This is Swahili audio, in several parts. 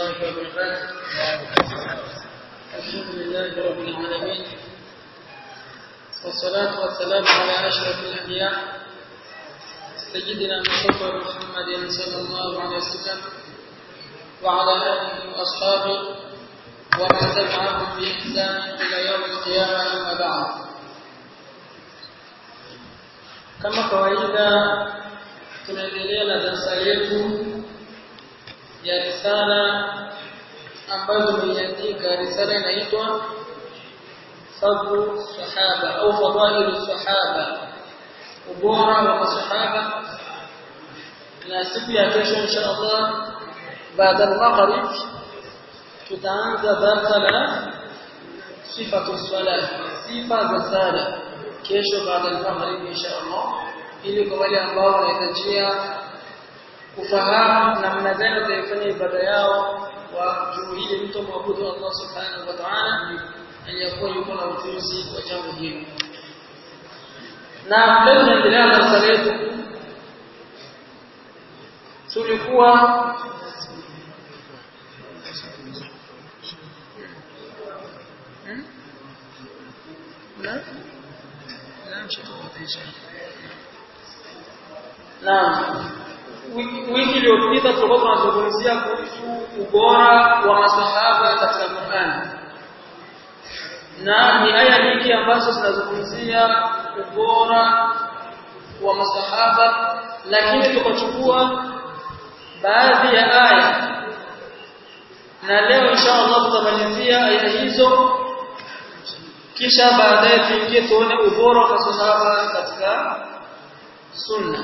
الله وبركاته. الحمد لله رب العالمين، والصلاة والسلام على أشرف الأنبياء سيدنا مصطفى محمد صلى الله عليه وسلم وعلى آله وأصحابه ومن تبعهم بإحسان إلى يوم القيامة. أما بعد، kama kawaida tunaendelea na darasa yetu ya risala ambayo tumeiandika. Risala inaitwa Fadlu Sahaba au Fadailu Sahaba, ubora wa masahaba. Na siku ya kesho inshallah baada ya maghrib tutaanza darasa la sifatu salat, sifa za sala, kesho baada ya maghrib inshallah, ili kwa wale ambao wanahitajia kufahamu namna gani wataifanya ibada yao wa juu hili mtu mwabudu Allah subhanahu wa ta'ala, aliyakuwa yuko na ujuzi wa jambo hili. Na leo tunaendelea na darasa letu. Tulikuwa wiki iliyopita tulikuwa tunazungumzia kuhusu ubora wa masahaba katika Qur'an, na ni aya nyingi ambazo zinazungumzia ubora wa masahaba, lakini tukachukua baadhi ya aya, na leo inshallah tutamalizia aya hizo, kisha baadaye tuingie tuone ubora wa masahaba katika sunna.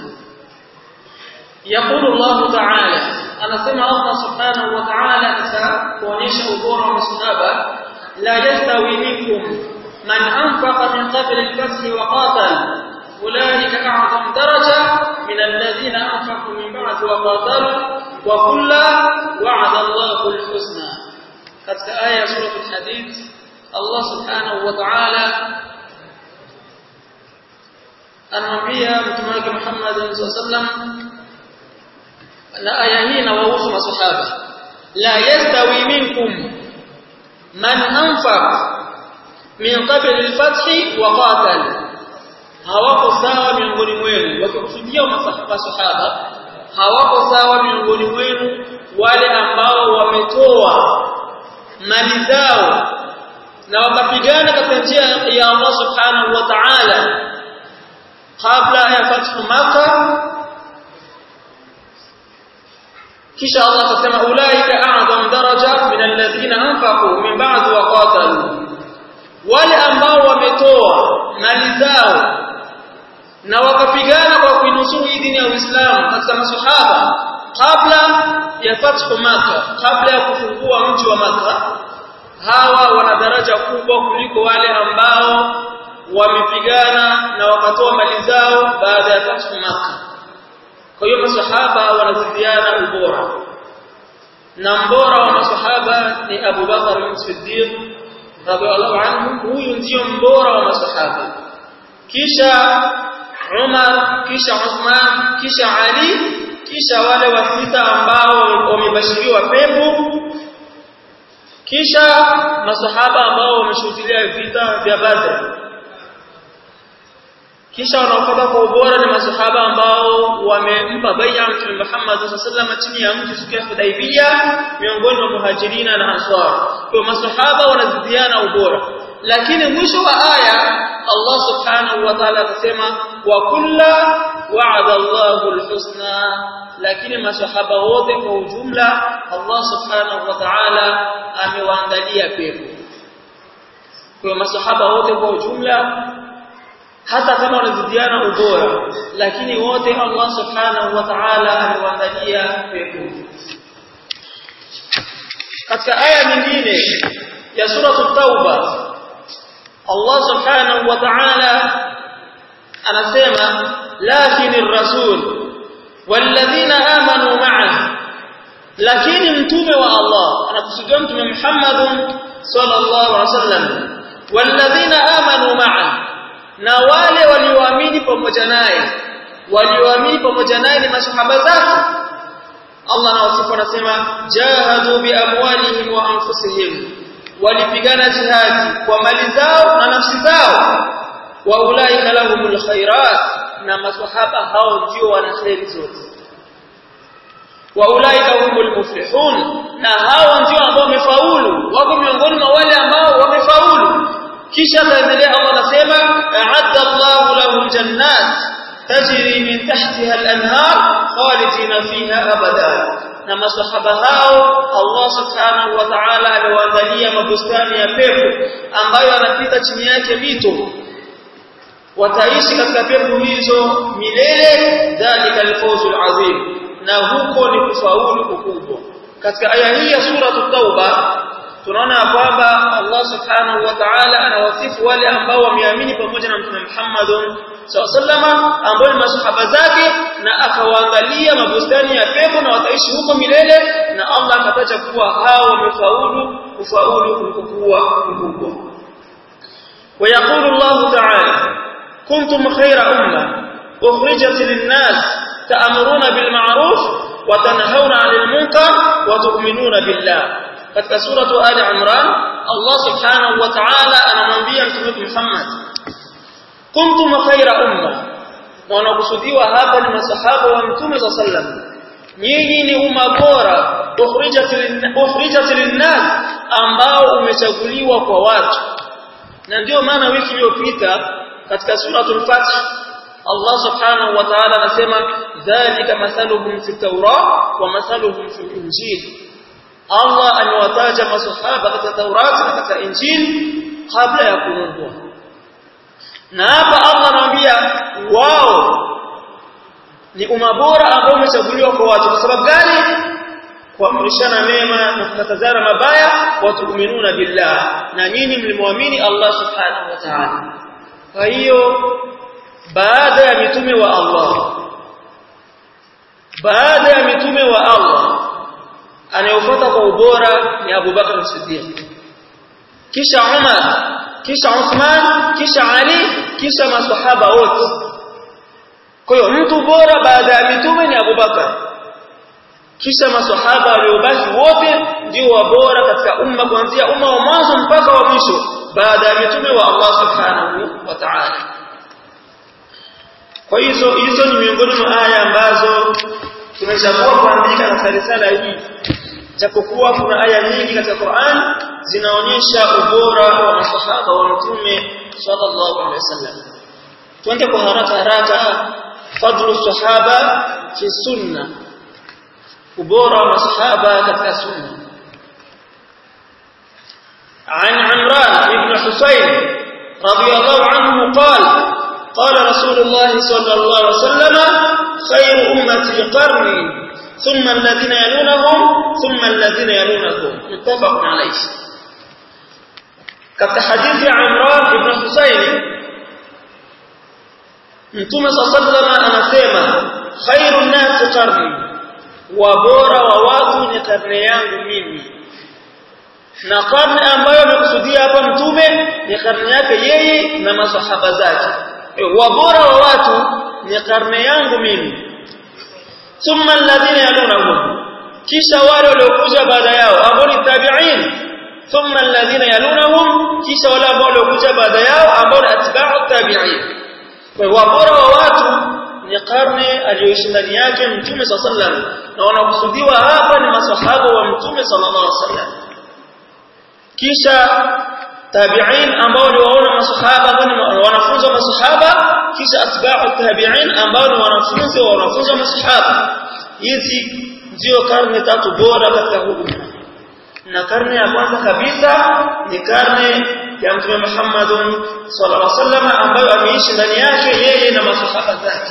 يقول الله تعالى، أنا سمع الله سبحانه وتعالى كونيش أبورا وصحابة: لا يستوي منكم من أنفق من قبل الفتح وقاتل أولئك أعظم درجة من الذين أنفقوا من بعد وقاتلوا وكلا وعد الله الحسنى. قد آية سورة الحديث الله سبحانه وتعالى النبي محمد صلى الله عليه وسلم na aya hii inawahusu masahaba: la yastawi minkum man anfaq min qabl al-fath wa qatal, hawako sawa miongoni mwenu, wakikusudia masahaba, hawako sawa miongoni mwenu wale ambao wametoa mali zao na wakapigana katika njia ya Allah subhanahu wa ta'ala kabla ya fathu Makkah. kisha Allah akasema: ulaika a'zam daraja min alladhina anfaqu min ba'd wa qatalu, wale ambao wametoa mali zao na wakapigana kwa kuinusuru dini ya Uislamu katika masahaba kabla ya fathu Makkah, kabla ya kufungua mji wa Makkah, hawa wana daraja kubwa kuliko wale ambao wamepigana na wakatoa mali zao baada ya fathu Makkah. Kwa hiyo masahaba wanazidiana ubora, na mbora wa masahaba ni Abu Bakar as-Siddiq radhiallahu anhu. Huyu ndio mbora wa masahaba, kisha Umar, kisha Uthman, kisha Ali, kisha wale wasita ambao wamebashiriwa pepo, kisha masahaba ambao wameshuhudia vita vya Badr, kisha wanaofuata kwa ubora ni masahaba ambao wamempa bai'a Mtume Muhammad sallallahu alaihi wasallam chini ya mti siku ya Hudaybiyah, miongoni mwa muhajirina na ansar. Kwa masahaba wanazidiana ubora, lakini mwisho wa aya Allah subhanahu wa ta'ala akasema: wa kulla wa'ada Allahu al-husna, lakini masahaba wote kwa ujumla Allah subhanahu wa ta'ala amewaandalia pepo. Kwa masahaba wote kwa ujumla, hata kama wanazidiana ubora, lakini wote Allah subhanahu wa ta'ala amewaandalia pepo. Katika aya nyingine ya sura at-Tauba Allah subhanahu wa ta'ala anasema: lakinir rasul walladhina amanu ma'ahu, lakini mtume wa Allah, anakusudia mtume Muhammad sallallahu alaihi wasallam, walladhina amanu ma'ahu, na wale walioamini pamoja naye. Walioamini pamoja naye ni masahaba zake. Allah anawasifu anasema jahadu bi amwalihim wa anfusihim, walipigana jihadi kwa mali zao na nafsi zao. Wa ulaika lahumul khairat, na maswahaba hao ndio wana khairi zote. Wa ulaika humul muflihun, na hao ndio ambao wamefaulu, wako miongoni mwa wale ambao wamefaulu. Kisha taendelea Allah anasema a'adda Allahu lahum jannat tajri min tahtiha al-anhar khalidina fiha abada. Na maswahaba hao Allah subhanahu wa ta'ala aliwaandalia mabustani ya pepo ambayo yanapita chini yake mito, wataishi katika pepo hizo milele. Dhalika al-fawzul azim, na huko ni kufaulu kukubwa. Katika aya hii ya sura at-Tauba tunaona kwamba Allah subhanahu wa ta'ala anawasifu wale ambao wameamini pamoja na Mtume Muhammad sallallahu ambao ni masahaba zake, na akawaangalia mabustani ya pepo na wataishi huko milele, na Allah akataja kuwa hao wamefaulu kufaulu kukubwa. ويقول الله تعالى كنتم خير أمة أخرجت للناس تأمرون بالمعروف وتنهون عن المنكر وتؤمنون بالله. katika suratu Ali Imran Allah subhanahu wa ta'ala anamwambia Mtume Muhammad kuntum khayra umma, na wanakusudiwa hapa ni masahaba wa Mtume sallallahu, nyinyi ni umma bora, ukhrijat lin-nas, ambao umechaguliwa kwa watu. Na ndio maana wiki iliyopita katika suratul Fath Allah subhanahu wa ta'ala anasema dhalika mathaluhum fi at-Tawrat wa mathaluhum fi al-Injil. Allah amewataja masahaba katika Taurati na katika Injili kabla ya kuumbwa. Na hapa Allah anawaambia wao ni umma bora ambao umechaguliwa kwa watu. Kwa sababu gani? Kuamrishana mema na kukatazana mabaya, watu'minuna billah, na nyinyi mlimwamini Allah subhanahu wa ta'ala. Kwa hiyo baada ya mitume wa Allah anayefuata kwa ubora ni Abu Bakr as-Siddiq, kisha Umar, kisha Uthman, kisha Ali, kisha maswahaba wote. Kwa hiyo mtu bora baada ya mitume ni Abu Bakr, kisha maswahaba waliobaki wote ndio wabora katika umma, kuanzia umma wa mwanzo mpaka wa mwisho baada ya mitume wa Allah subhanahu wa ta'ala. Kwa hizo ni miongoni mwa aya ambazo tumechagua kuandika katika risala hii, japokuwa kuna aya nyingi katika Qur'an zinaonyesha ubora wa masahaba wa Mtume sallallahu alaihi wasallam. Tuende kwa haraka fadlu sahaba fi sunna, ubora wa masahaba katika sunna. عن عمران بن حسين رضي الله عنه قال رسول الله صلى الله عليه وسلم خير أمتي قرني ثم الذين يلونهم ثم الذين يلونهم متفق عليه. katika hadithi ya Imran ibn Husayn Mtume sallallahu anasema khairun nas qarni, wa bora wa watu ni karne yangu mimi. Na karne ambayo amekusudia hapa Mtume ni karne yake yeye na masahaba zake. Wa bora wa watu ni karne yangu mimi. Thumma alladhina yalunahum, kisha wale waliokuja baada yao ambao ni tabi'in. Thumma alladhina yalunahum, kisha wale ambao waliokuja baada yao ambao ni atba'u tabi'in. Kwa hiyo bora wa watu ni karne aliyoishi ndani yake Mtume sallallahu alaihi wasallam, na wanakusudiwa hapa ni maswahaba wa Mtume sallallahu alaihi wasallam. Kisha tabi'in ambao ni waona masahaba ambao ni wanafunzi wa masahaba, kisha atba'u tabi'in ambao ni wanafunzi wa masahaba. Hizi ndio karne tatu bora katika umma. Na karne ya kwanza kabisa ni karne ya Mtume Muhammad sallallahu alaihi wasallam ambayo ameishi ndani yake yeye na masahaba zake.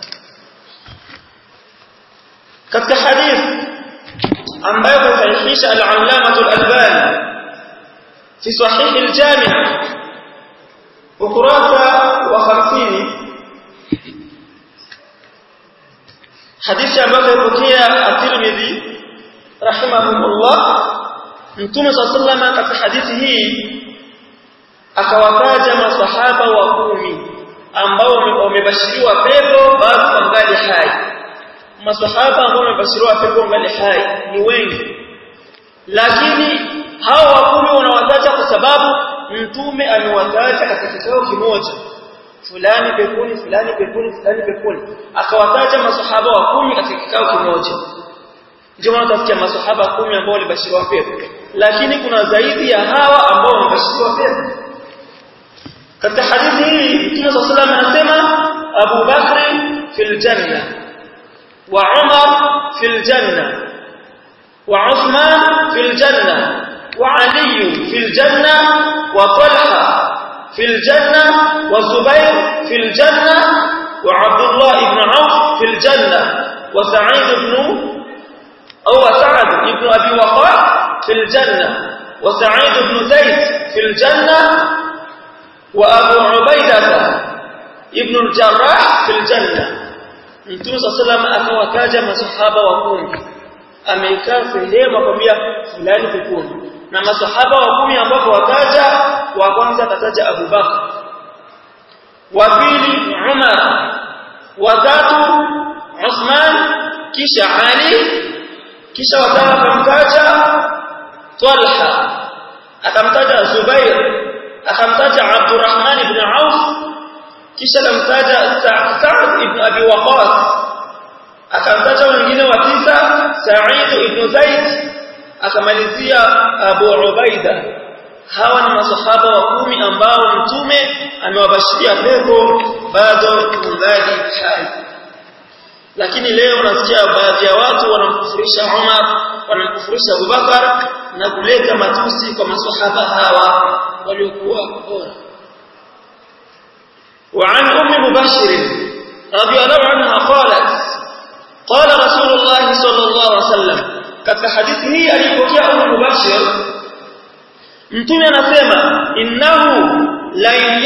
Katika hadithi ambayo kasahihisha al-Allama al-Albani في صحيح الجامع وقراءة وخمسين حديث أبو بكر الترمذي رحمه الله Mtume صلى الله عليه وسلم katika hadithi hii akawataja masahaba wa 10 ambao wamebashiriwa pepo basi wangali hai. maswahaba ambao wamebashiriwa pepo ngali hai ni wengi, lakini hao wakumi wanawataja kwa sababu mtume amewataja katika kikao kimoja, fulani peponi, fulani peponi, fulani peponi, akawataja maswahaba wa 10 katika kikao kimoja. Ndio maana tutafikia maswahaba 10 ambao walibashiriwa pepo, lakini kuna zaidi ya hawa ambao wamebashiriwa pepo. Katika hadithi hii Mtume صلى الله عليه وسلم anasema Abu Bakr fil janna wa Umar fil janna wa Uthman fil janna wa Ali fil janna wa Talha fil janna wa Zubair fil janna wa Abdullah ibn Auf fil janna wa Sa'id ibn Abi Waqqas fil janna wa Sa'id ibn Zayd fil janna وأبو عبيدة ابن الجراح في الجنة. Mtume صلى الله عليه وسلم akawataja masahaba wa 10, amekaa sehemu akwambia fulani peponi, na masahaba wa 10 ambao wataja, wa kwanza kataja Abu Bakr, wa pili Umar, wa tatu Uthman, kisha Ali, kisha watatu akamtaja Talha, akamtaja Zubair, akamtaja Abdurrahman ibn Auf, kisha akamtaja Sa'd ibn Abi Waqqas, akamtaja wengine wa 9 Sa'id ibn Zayd, akamalizia Abu Ubaida. Hawa ni masahaba wa 10 ambao mtume amewabashiria pepo bado kungali hai. Lakini leo unasikia baadhi ya watu wanamkufurisha Umar, wanamkufurisha Abu Bakar na kuleta matusi kwa masahaba hawa waliokuwa bora. وعن مبشر رضي الله عنها قالت قال رسول الله صلى الله عليه وسلم. katika hadithi hii alipokea Mubashir, mtume anasema innahu lan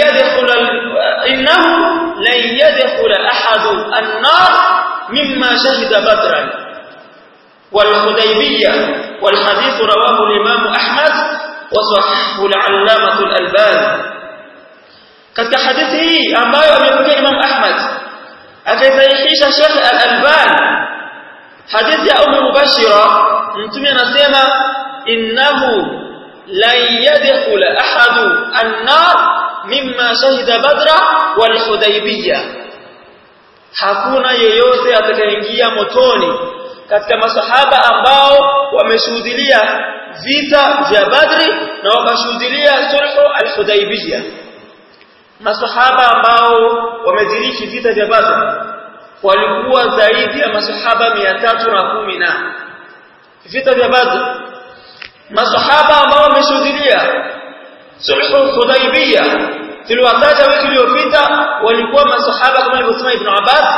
yadkhul ahadu an-nar mimma shahida badran wal hudaybiyah wal hadith rawahu al-imam Ahmad wa sahahahu al-allamah al-Albani. katika hadithi hii ambayo amepokea Imam Ahmad akasahihisha Sheikh al-Albani, hadithi ya Mubashira, mtume anasema innahu la yadkhul ahadu an-nar mimma shahida badra wal hudaybiyah, hakuna yeyote atakayeingia motoni katika masahaba ambao wameshuhudia vita vya Badri na wakashuhudia sulhu al-Hudaybiyah. Masahaba ambao wamediriki vita vya Badr walikuwa zaidi ya masahaba 310. Vita vya Badr, masahaba ambao wameshuhudia sulhu al-Hudaybiyah tuliwataja wiki iliyopita walikuwa masahaba kama alivyosema Ibn Abbas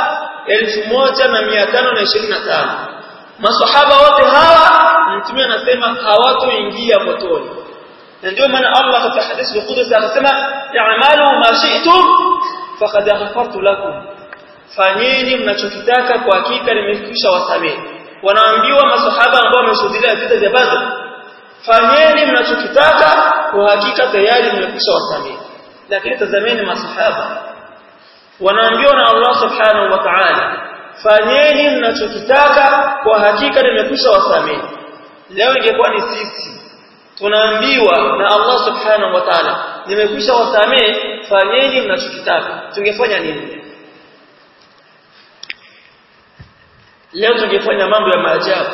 1525. Masahaba wote hawa mtume anasema hawatoingia motoni, na ndio maana Allah katika hadithi al-Qudsi akasema ya'malu ma shi'tum faqad ghafartu lakum, fanyeni mnachokitaka kwa hakika nimekwisha wasamehe. Wanaambiwa masahaba ambao wameshuhudia vita vya Badr, fanyeni mnachokitaka kwa hakika tayari nimekwisha wasamehe. Lakini tazameni masahaba wanaambiwa na Allah subhanahu wa ta'ala, fanyeni mnachokitaka kwa hakika nimekwisha wasamehe. Leo ingekuwa ni sisi tunaambiwa na Allah subhanahu wa ta'ala nimekwisha wasamehe, fanyeni mnachokitaka, tungefanya nini? Leo tungefanya mambo ya maajabu.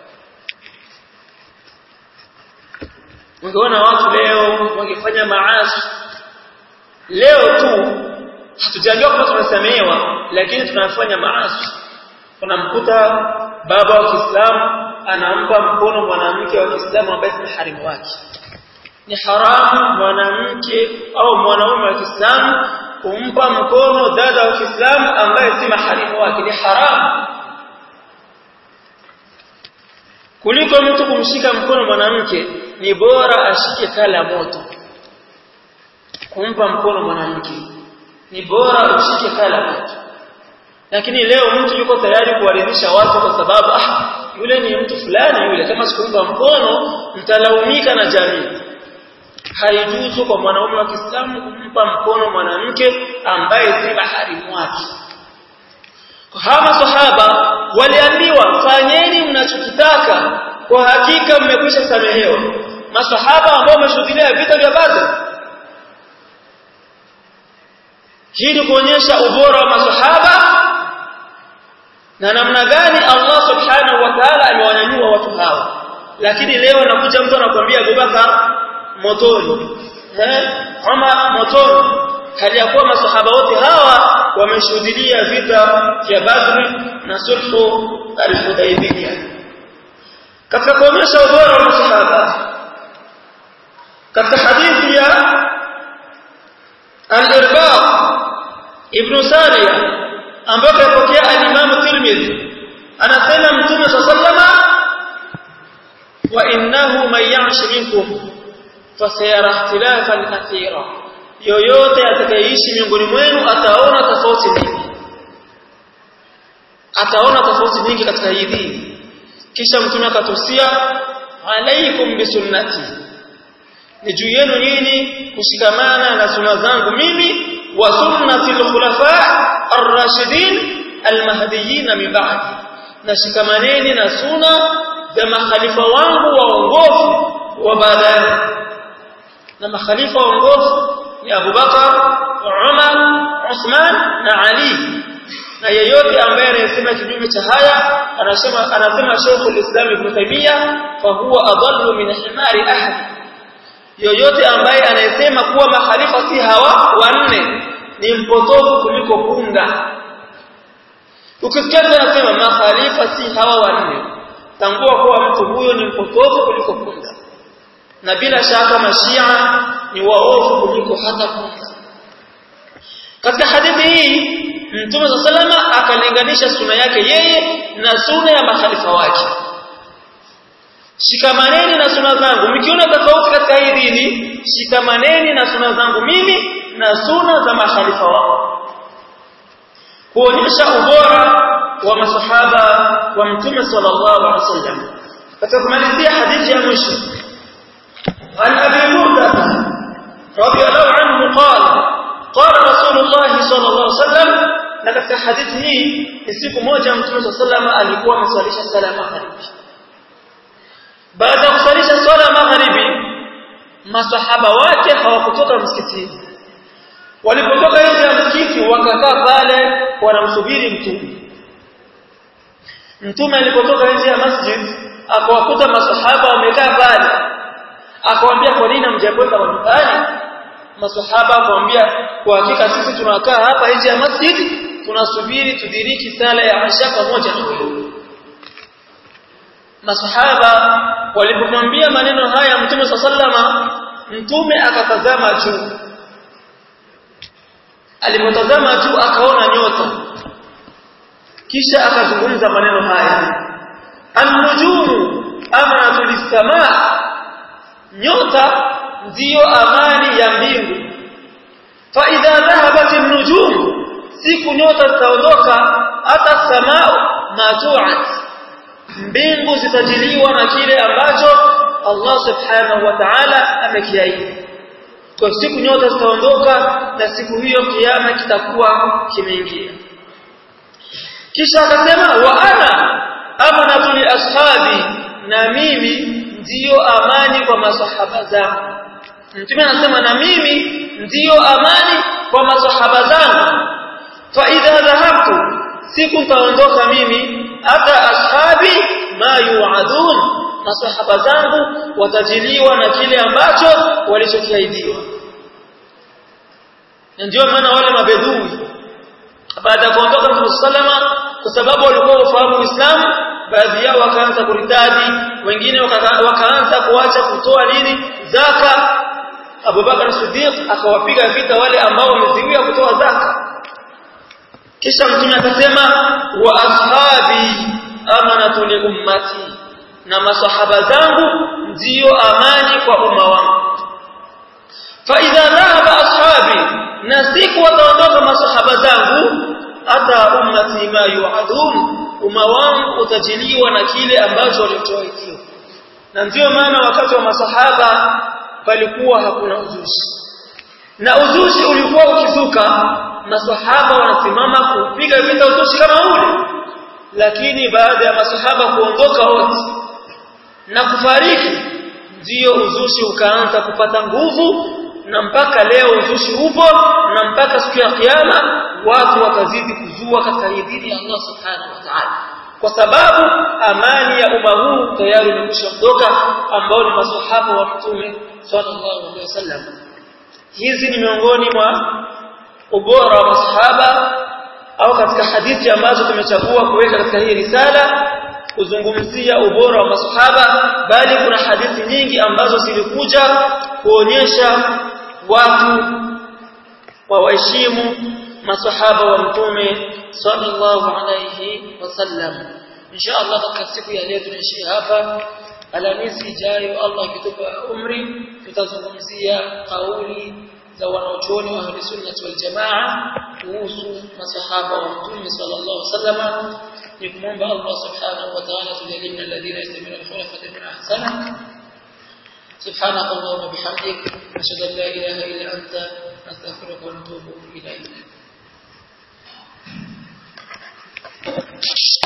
Ungeona watu leo wangefanya maasi. Leo tu hatujajua kama tunasamehewa, lakini tunafanya maasi. Tunamkuta baba wa Kiislamu anampa mkono mwanamke wa Kiislamu ambaye si maharimu wake. Ni haramu mwanamke au mwanaume wa Kiislamu kumpa mkono dada wa Kiislamu ambaye si maharimu wake, ni haramu. Kuliko mtu kumshika mkono mwanamke, ni bora ashike kala moto. Kumpa mkono mwanamke ni bora ushike kala moto. Lakini leo mtu yuko tayari kuwaridhisha watu kwa sababu yule ni mtu fulani, yule kama sikumpa mkono mtalaumika na jamii. Haijuzu kwa mwanaume wa Kiislamu kumpa mkono mwanamke ambaye si maharimu wake. Hawa sahaba waliambiwa fanyeni mnachokitaka, kwa hakika mmekwisha samehewa. Masahaba ambao wameshuhudia vita vya Badr. Hii ni kuonyesha ubora wa masahaba na namna gani Allah subhanahu wa ta'ala amewanyanyua watu hawa. Lakini leo anakuja mtu anakuambia Abubakar motoni, Umar motoni, hali ya kuwa masahaba wote hawa wameshuhudia vita vya Badr na sulhu al-Hudaybiyah. Katika kuonyesha ubora wa masahaba, katika hadithi ya al-Irbad ibn Sariya ambaye alipokea al-Imam Tirmidhi, anasema Mtume sallallahu wa innahu man ya'sh minkum fasayara ikhtilafan kathira, yoyote atakayeishi miongoni mwenu ataona tofauti nyingi, ataona tofauti nyingi katika hii dini. Kisha Mtume akatusia alaikum bisunnati, ni juu yenu nyinyi kushikamana na sunna zangu mimi, wa sunnati al-khulafa ar-rashidin al-mahdiyyin min ba'di, na shikamaneni na sunna za makhalifa wangu waongofu wa baadaye. Na makhalifa waongofu ni Abu Bakar, Umar, Uthman na Ali. Na yeyote ambaye anasema kinyume cha haya, anasema Sheikh al-Islam Ibn Taymiyyah, fa huwa adallu min himari ahad. Yoyote ambaye anasema kuwa makhalifa si hawa wanne ni mpotofu kuliko punda. Ukisikia anasema makhalifa si hawa wanne, tambua kuwa mtu huyo ni mpotofu kuliko punda. Na bila shaka mashia ni waovu kuliko hata punda. Katika hadithi hii Mtume sallallahu akalinganisha sunna yake yeye na sunna ya makhalifa wake. Shikamaneni na sunna zangu, mkiona tofauti katika hii dini, shikamaneni na sunna zangu mimi na sunna za makhalifa wao. Kuonyesha ubora wa masahaba wa Mtume sallallahu alaihi wasallam. Katika kumalizia hadithi ya mwisho, an Abi Burda radhiyallahu anhu qala Rasulullah sallallahu alaihi wasallam. Na katika hadithi hii ni siku moja Mtume sallallahu alaihi wasallam alikuwa ameswalisha sala magharibi. Baada ya kusalisha swala magharibi, masahaba wake hawakutoka msikitini. Walipotoka nje ya msikiti wakakaa pale wanamsubiri Mtume. Mtume alipotoka nje ya masjid akawakuta masahaba wamekaa pale. Akawaambia, kwa nini hamjakwenda nyumbani? Masahaba akamwambia, kwa hakika sisi tunakaa hapa nje ya masjid tunasubiri tudiriki sala ya Isha pamoja na wewe. Masahaba walipomwambia maneno haya Mtume sallallahu, Mtume akatazama juu. Alipotazama juu akaona nyota. Kisha akazungumza maneno haya, an-nujumu amanatu lis-samaa, nyota ndiyo amani ya mbingu. Fa idha dhahabat an-nujum, siku nyota zitaondoka, hata samaa matu'at, mbingu zitajiliwa na kile ambacho Allah subhanahu wa ta'ala amekiahidi. Kwa siku nyota zitaondoka na siku hiyo kiyama kitakuwa kimeingia. Kisha akasema, wa ana amanatu li ashabi, na mimi ndiyo amani kwa masahaba zangu. Mtume anasema na mimi ndiyo amani kwa masahaba zangu. Fa idha dhahabtu, siku nitaondoka mimi, hata ashabi ma yu'adun, masahaba zangu watajiliwa na kile ambacho walichokiahidiwa. Ndio maana wale mabedui baada ya kuondoka Mtume sallama, kwa sababu walikuwa wafahamu Uislamu, baadhi yao wakaanza kuritadi, wengine wakaanza kuacha kutoa zaka. Abu Bakar Siddiq akawapiga vita wale ambao wameziwia kutoa zaka. Kisha Mtume akasema, wa ashabi amanatu li ummati, na masahaba zangu ndio amani kwa umma wangu. Fa idha dhahaba ashabi, na siku wataondoka masahaba zangu, hata ummati ma yu'adun, umma wangu utajiliwa na kile ambacho walichoahidiwa. Na ndio maana wakati wa masahaba palikuwa hakuna uzushi. na uzushi ulikuwa ukizuka maswahaba wanasimama kupiga vita uzushi kama ule, lakini baada ya maswahaba kuondoka wote na kufariki ndio uzushi ukaanza kupata nguvu, na mpaka leo uzushi upo, na mpaka siku ya kiyama watu wakazidi kuzua katika dini ya Allah subhanahu wa ta'ala, kwa sababu amani ya umma huu tayari imekwishaondoka, ambao ni maswahaba wa Mtume sallallahu alaihi wasallam. Hizi ni miongoni mwa ubora wa maswahaba, au katika hadithi ambazo tumechagua kuweka katika hii risala kuzungumzia ubora wa maswahaba, bali kuna hadithi nyingi ambazo zilikuja kuonyesha watu waheshimu maswahaba wa Mtume sallallahu alayhi wasallam. Inshallah katika siku ya leo tunaishia hapa. Alhamisi ijayo Allah akitupa umri tutazungumzia kauli za wanachuoni wa Ahlus Sunnah wal Jamaa kuhusu maswahaba wa Mtume sallallahu alayhi wasallam. Nikumuomba Allah subhanahu wa ta'ala tujalie alladhina yastami'una al-qawla fattabi'una ahsana. سبحانك اللهم وبحمدك أشهد أن لا إله إلا أنت أستغفرك ونتوب إليك.